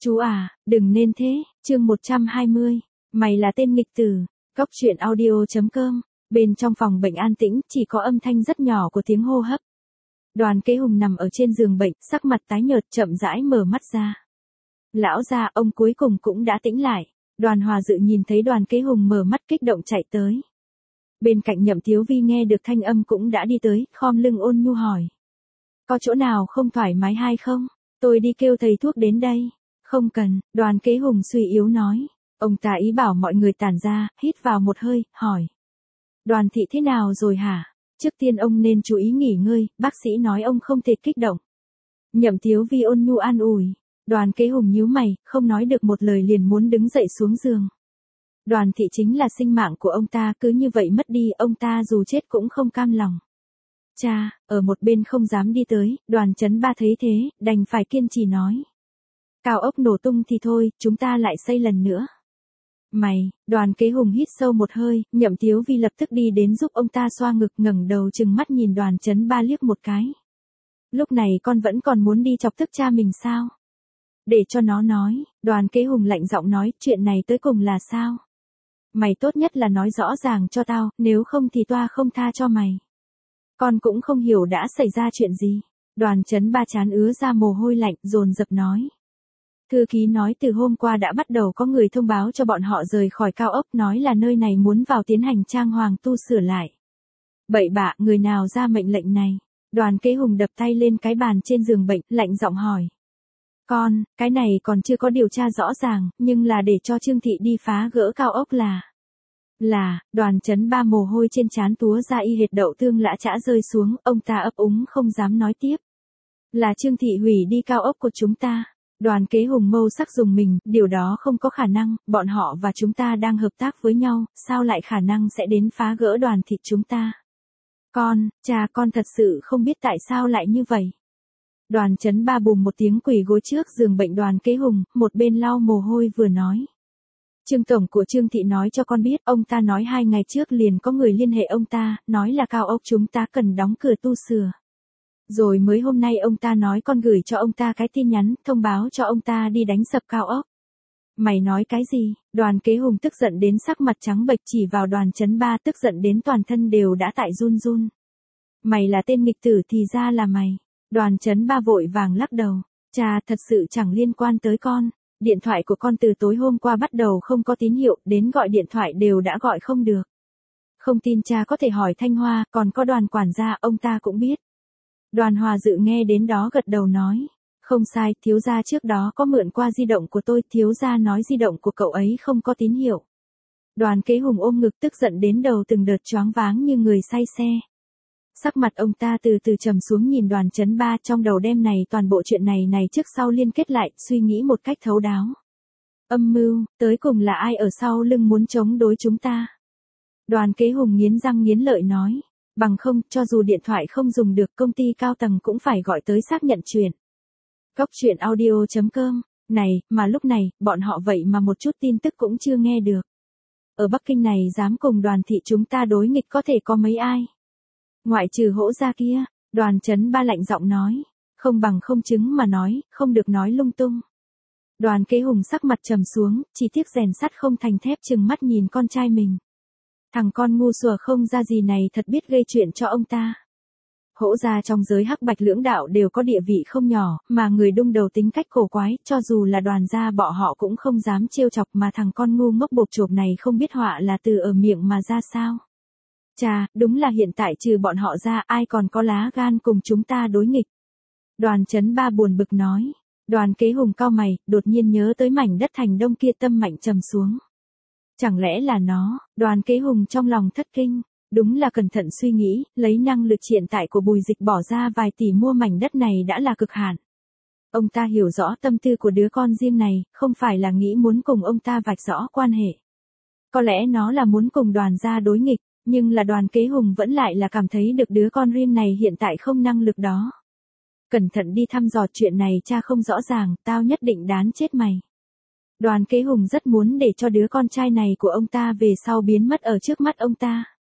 Chú à, đừng nên thế, chương 120. Mày là tên nghịch tử. Cóc truyện audio.com. Bên trong phòng bệnh an tĩnh, chỉ có âm thanh rất nhỏ của tiếng hô hấp. Đoàn Kế Hùng nằm ở trên giường bệnh, sắc mặt tái nhợt, chậm rãi mở mắt ra. Lão gia, ông cuối cùng cũng đã tĩnh lại. Đoàn Hòa Dự nhìn thấy Đoàn Kế Hùng mở mắt kích động chạy tới. Bên cạnh Nhậm Thiếu Vi nghe được thanh âm cũng đã đi tới, khom lưng ôn nhu hỏi. Có chỗ nào không thoải mái hay không? Tôi đi kêu thầy thuốc đến đây. Không cần, Đoàn Kế Hùng suy yếu nói. Ông ta ý bảo mọi người tản ra, hít vào một hơi, hỏi. Đoàn thị thế nào rồi hả? Trước tiên ông nên chú ý nghỉ ngơi, bác sĩ nói ông không thể kích động. Nhậm Thiếu Vi ôn nhu an ủi. Đoàn Kế Hùng nhíu mày, không nói được một lời liền muốn đứng dậy xuống giường. Đoàn thị chính là sinh mạng của ông ta, cứ như vậy mất đi, ông ta dù chết cũng không cam lòng. Cha, ở một bên không dám đi tới, Đoàn Chấn Ba thấy thế, đành phải kiên trì nói. Cao ốc nổ tung thì thôi, chúng ta lại xây lần nữa. Mày, Đoàn Kế Hùng hít sâu một hơi, Nhậm Thiếu Vi lập tức đi đến giúp ông ta xoa ngực, ngẩng đầu trừng mắt nhìn Đoàn Chấn Ba liếc một cái. Lúc này con vẫn còn muốn đi chọc tức cha mình sao? Để cho nó nói, Đoàn Kế Hùng lạnh giọng nói, chuyện này tới cùng là sao? Mày tốt nhất là nói rõ ràng cho tao, nếu không thì toa không tha cho mày. Con cũng không hiểu đã xảy ra chuyện gì. Đoàn Chấn Ba trán ứa ra mồ hôi lạnh, dồn dập nói. Thư ký nói từ hôm qua đã bắt đầu có người thông báo cho bọn họ rời khỏi cao ốc, nói là nơi này muốn vào tiến hành trang hoàng tu sửa lại. Bậy bạ, người nào ra mệnh lệnh này? Đoàn Kế Hùng đập tay lên cái bàn trên giường bệnh, lạnh giọng hỏi. Con, cái này còn chưa có điều tra rõ ràng, nhưng là để cho Trương Thị đi phá gỡ cao ốc là, Đoàn Chấn Ba mồ hôi trên trán túa ra y hệt đậu tương lã chã rơi xuống, ông ta ấp úng không dám nói tiếp. Là Trương Thị hủy đi cao ốc của chúng ta. Đoàn Kế Hùng mâu sắc dùng mình, điều đó không có khả năng, bọn họ và chúng ta đang hợp tác với nhau, sao lại khả năng sẽ đến phá gỡ Đoàn thị chúng ta. Cha con thật sự không biết tại sao lại như vậy. Đoàn Chấn Ba bùm một tiếng quỳ gối trước giường bệnh Đoàn Kế Hùng, một bên lau mồ hôi vừa nói. Trương tổng của Trương Thị nói cho con biết, ông ta nói 2 ngày trước liền có người liên hệ ông ta, nói là cao ốc chúng ta cần đóng cửa tu sửa. Rồi mới hôm nay ông ta nói con gửi cho ông ta cái tin nhắn, thông báo cho ông ta đi đánh sập cao ốc. Mày nói cái gì? Đoàn Kế Hùng tức giận đến sắc mặt trắng bệch, chỉ vào Đoàn Chấn Ba, tức giận đến toàn thân đều đã tại run run. Mày là tên nghịch tử thì ra là mày. Đoàn Chấn Ba vội vàng lắc đầu. Cha, thật sự chẳng liên quan tới con. Điện thoại của con từ tối hôm qua bắt đầu không có tín hiệu, đến gọi điện thoại đều đã gọi không được. Không tin cha có thể hỏi Thanh Hoa, còn có Đoàn quản gia, ông ta cũng biết. Đoàn Hòa Dự nghe đến đó gật đầu nói. Không sai, thiếu gia trước đó có mượn qua di động của tôi, thiếu gia nói di động của cậu ấy không có tín hiệu. Đoàn Kế Hùng ôm ngực tức giận đến đầu từng đợt choáng váng như người say xe. Sắc mặt ông ta từ từ trầm xuống nhìn Đoàn Chấn Ba, trong đầu đêm này toàn bộ chuyện này trước sau liên kết lại, suy nghĩ một cách thấu đáo. Âm mưu, tới cùng là ai ở sau lưng muốn chống đối chúng ta? Đoàn Kế Hùng nghiến răng nghiến lợi nói. Bằng không, cho dù điện thoại không dùng được, công ty cao tầng cũng phải gọi tới xác nhận chuyện. Cóc truyện audio.com. Này, mà lúc này, bọn họ vậy mà một chút tin tức cũng chưa nghe được. Ở Bắc Kinh này dám cùng Đoàn thị chúng ta đối nghịch có thể có mấy ai? Ngoại trừ Hỗ gia kia, Đoàn Chấn Ba lạnh giọng nói. Không bằng không chứng mà nói, không được nói lung tung. Đoàn Kế Hùng sắc mặt trầm xuống, chỉ tiếc rèn sắt không thành thép, trừng mắt nhìn con trai mình. Thằng con ngu xuẩn không ra gì này thật biết gây chuyện cho ông ta. Hỗ gia trong giới hắc bạch lưỡng đạo đều có địa vị không nhỏ, mà người đung đầu tính cách cổ quái, cho dù là Đoàn gia bọn họ cũng không dám trêu chọc, mà thằng con ngu ngốc bộp chộp này không biết họa là từ ở miệng mà ra sao. Chà, đúng là hiện tại trừ bọn họ ra ai còn có lá gan cùng chúng ta đối nghịch. Đoàn Chấn Ba buồn bực nói. Đoàn Kế Hùng cau mày, đột nhiên nhớ tới mảnh đất thành Đông kia, tâm mạnh trầm xuống. Chẳng lẽ là nó? Đoàn Kế Hùng trong lòng thất kinh. Đúng là cẩn thận suy nghĩ, lấy năng lực hiện tại của Bùi Dịch bỏ ra vài tỷ mua mảnh đất này đã là cực hạn. Ông ta hiểu rõ tâm tư của đứa con riêng này, không phải là nghĩ muốn cùng ông ta vạch rõ quan hệ. Có lẽ nó là muốn cùng Đoàn gia đối nghịch, nhưng là Đoàn Kế Hùng vẫn lại là cảm thấy được đứa con riêng này hiện tại không năng lực đó. Cẩn thận đi thăm dò chuyện này, cha không rõ ràng, tao nhất định đán chết mày. Đoàn Kế Hùng rất muốn để cho đứa con trai này của ông ta về sau biến mất ở trước mắt ông ta.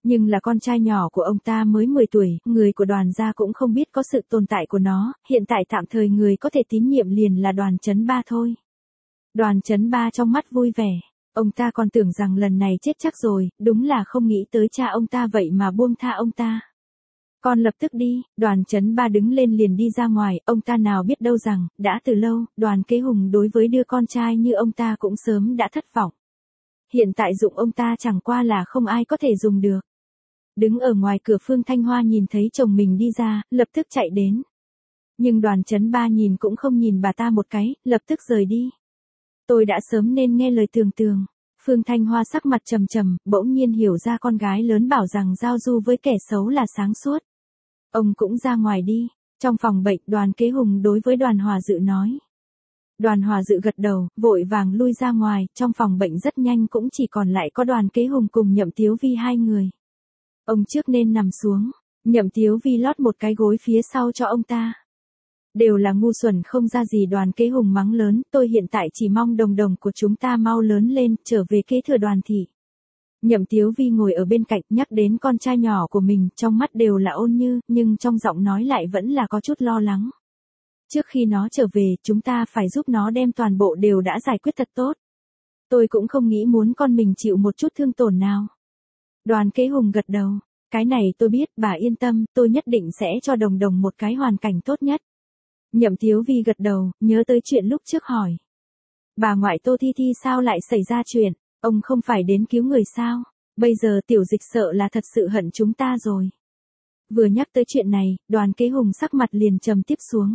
Nhưng là con trai nhỏ của ông ta mới 10 tuổi, người của Đoàn gia cũng không biết có sự tồn tại của nó, hiện tại tạm thời người có thể tín nhiệm liền là Đoàn Chấn Ba thôi. Đoàn Chấn Ba trong mắt vui vẻ, ông ta còn tưởng rằng lần này chết chắc rồi, đúng là không nghĩ tới cha ông ta vậy mà buông tha ông ta. Con lập tức đi, Đoàn Chấn Ba đứng lên liền đi ra ngoài, ông ta nào biết đâu rằng, đã từ lâu, Đoàn Kế Hùng đối với đứa con trai như ông ta cũng sớm đã thất vọng. Hiện tại dụng ông ta chẳng qua là không ai có thể dùng được. Đứng ở ngoài cửa Phương Thanh Hoa nhìn thấy chồng mình đi ra, lập tức chạy đến. Nhưng Đoàn Chấn Ba nhìn cũng không nhìn bà ta một cái, lập tức rời đi. Tôi đã sớm nên nghe lời Tường Tường. Phương Thanh Hoa sắc mặt trầm trầm, bỗng nhiên hiểu ra con gái lớn bảo rằng giao du với kẻ xấu là sáng suốt. Ông cũng ra ngoài đi. Trong phòng bệnh, Đoàn Kế Hùng đối với Đoàn Hòa Dự nói. Đoàn Hòa Dự gật đầu, vội vàng lui ra ngoài, trong phòng bệnh rất nhanh cũng chỉ còn lại có Đoàn Kế Hùng cùng Nhậm Tiếu Vi hai người. Ông trước nên nằm xuống, Nhậm Tiếu Vi lót một cái gối phía sau cho ông ta. Đều là ngu xuẩn không ra gì. Đoàn Kế Hùng mắng lớn, tôi hiện tại chỉ mong đồng đồng của chúng ta mau lớn lên, trở về kế thừa Đoàn thị. Nhậm Tiếu Vi ngồi ở bên cạnh nhắc đến con trai nhỏ của mình, trong mắt đều là ôn như, nhưng trong giọng nói lại vẫn là có chút lo lắng. Trước khi nó trở về, chúng ta phải giúp nó đem toàn bộ đều đã giải quyết thật tốt. Tôi cũng không nghĩ muốn con mình chịu một chút thương tổn nào. Đoàn Kế Hùng gật đầu, cái này tôi biết, bà yên tâm, tôi nhất định sẽ cho đồng đồng một cái hoàn cảnh tốt nhất. Nhậm Tiếu Vi gật đầu, nhớ tới chuyện lúc trước hỏi. Bà ngoại Tô Thi Thi sao lại xảy ra chuyện, ông không phải đến cứu người sao, bây giờ Tiểu Dịch sợ là thật sự hận chúng ta rồi. Vừa nhắc tới chuyện này, Đoàn Kế Hùng sắc mặt liền trầm tiếp xuống.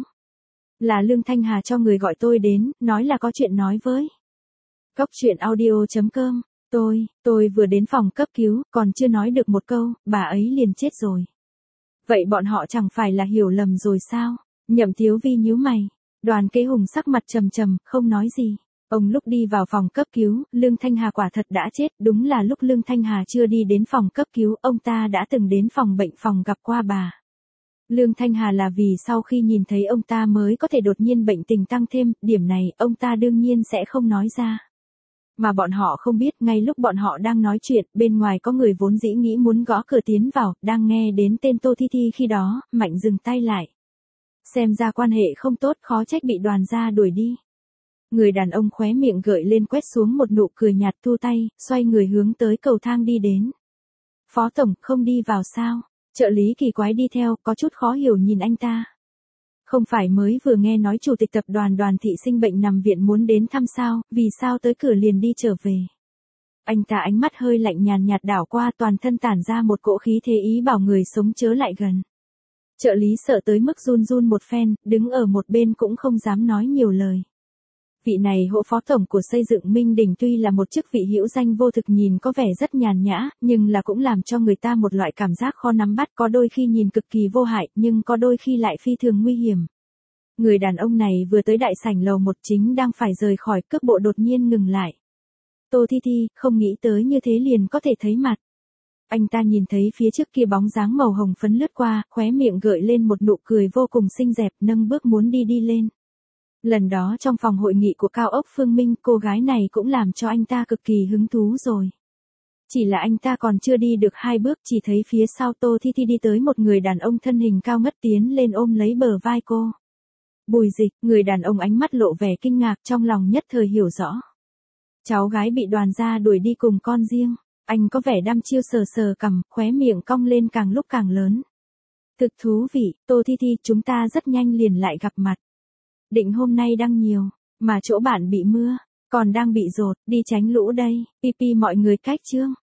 Là Lương Thanh Hà cho người gọi tôi đến, nói là có chuyện nói với. Cốc truyện audio.com, tôi vừa đến phòng cấp cứu, còn chưa nói được một câu, bà ấy liền chết rồi. Vậy bọn họ chẳng phải là hiểu lầm rồi sao? Nhậm Tiếu Vi nhíu mày. Đoàn Kế Hùng sắc mặt trầm trầm, không nói gì. Ông lúc đi vào phòng cấp cứu, Lương Thanh Hà quả thật đã chết, đúng là lúc Lương Thanh Hà chưa đi đến phòng cấp cứu, ông ta đã từng đến phòng bệnh phòng gặp qua bà. Lương Thanh Hà là vì sau khi nhìn thấy ông ta mới có thể đột nhiên bệnh tình tăng thêm, điểm này ông ta đương nhiên sẽ không nói ra. Mà bọn họ không biết, ngay lúc bọn họ đang nói chuyện, bên ngoài có người vốn dĩ nghĩ muốn gõ cửa tiến vào, đang nghe đến tên Tô Thi Thi khi đó, mạnh dừng tay lại. Xem ra quan hệ không tốt, khó trách bị Đoàn gia đuổi đi. Người đàn ông khóe miệng gợi lên quét xuống một nụ cười nhạt, thu tay, xoay người hướng tới cầu thang đi đến. Phó tổng, không đi vào sao? Trợ lý kỳ quái đi theo, có chút khó hiểu nhìn anh ta. Không phải mới vừa nghe nói chủ tịch tập đoàn Đoàn thị sinh bệnh nằm viện muốn đến thăm sao, vì sao tới cửa liền đi trở về. Anh ta ánh mắt hơi lạnh nhàn nhạt đảo qua, toàn thân tản ra một cỗ khí thế ý bảo người sống chớ lại gần. Trợ lý sợ tới mức run run một phen, đứng ở một bên cũng không dám nói nhiều lời. Vị này hộ phó tổng của xây dựng Minh Đình tuy là một chức vị hữu danh vô thực nhìn có vẻ rất nhàn nhã, nhưng là cũng làm cho người ta một loại cảm giác khó nắm bắt, có đôi khi nhìn cực kỳ vô hại, nhưng có đôi khi lại phi thường nguy hiểm. Người đàn ông này vừa tới đại sảnh lầu 1 chính đang phải rời khỏi, cước bộ đột nhiên ngừng lại. Tô Thi Thi, không nghĩ tới như thế liền có thể thấy mặt. Anh ta nhìn thấy phía trước kia bóng dáng màu hồng phấn lướt qua, khóe miệng gợi lên một nụ cười vô cùng xinh đẹp, nâng bước muốn đi lên. Lần đó trong phòng hội nghị của cao ốc Phương Minh, cô gái này cũng làm cho anh ta cực kỳ hứng thú rồi. Chỉ là anh ta còn chưa đi được 2 bước, chỉ thấy phía sau Tô Thi Thi đi tới một người đàn ông thân hình cao ngất tiến lên ôm lấy bờ vai cô. Bùi Dịch, người đàn ông ánh mắt lộ vẻ kinh ngạc, trong lòng nhất thời hiểu rõ. Cháu gái bị Đoàn gia đuổi đi cùng con riêng, anh có vẻ đăm chiêu sờ sờ cằm, khóe miệng cong lên càng lúc càng lớn. Thực thú vị, Tô Thi Thi, chúng ta rất nhanh liền lại gặp mặt. Định hôm nay đăng nhiều, mà chỗ bạn bị mưa, còn đang bị dột, đi tránh lũ đây, pi mọi người cách chương.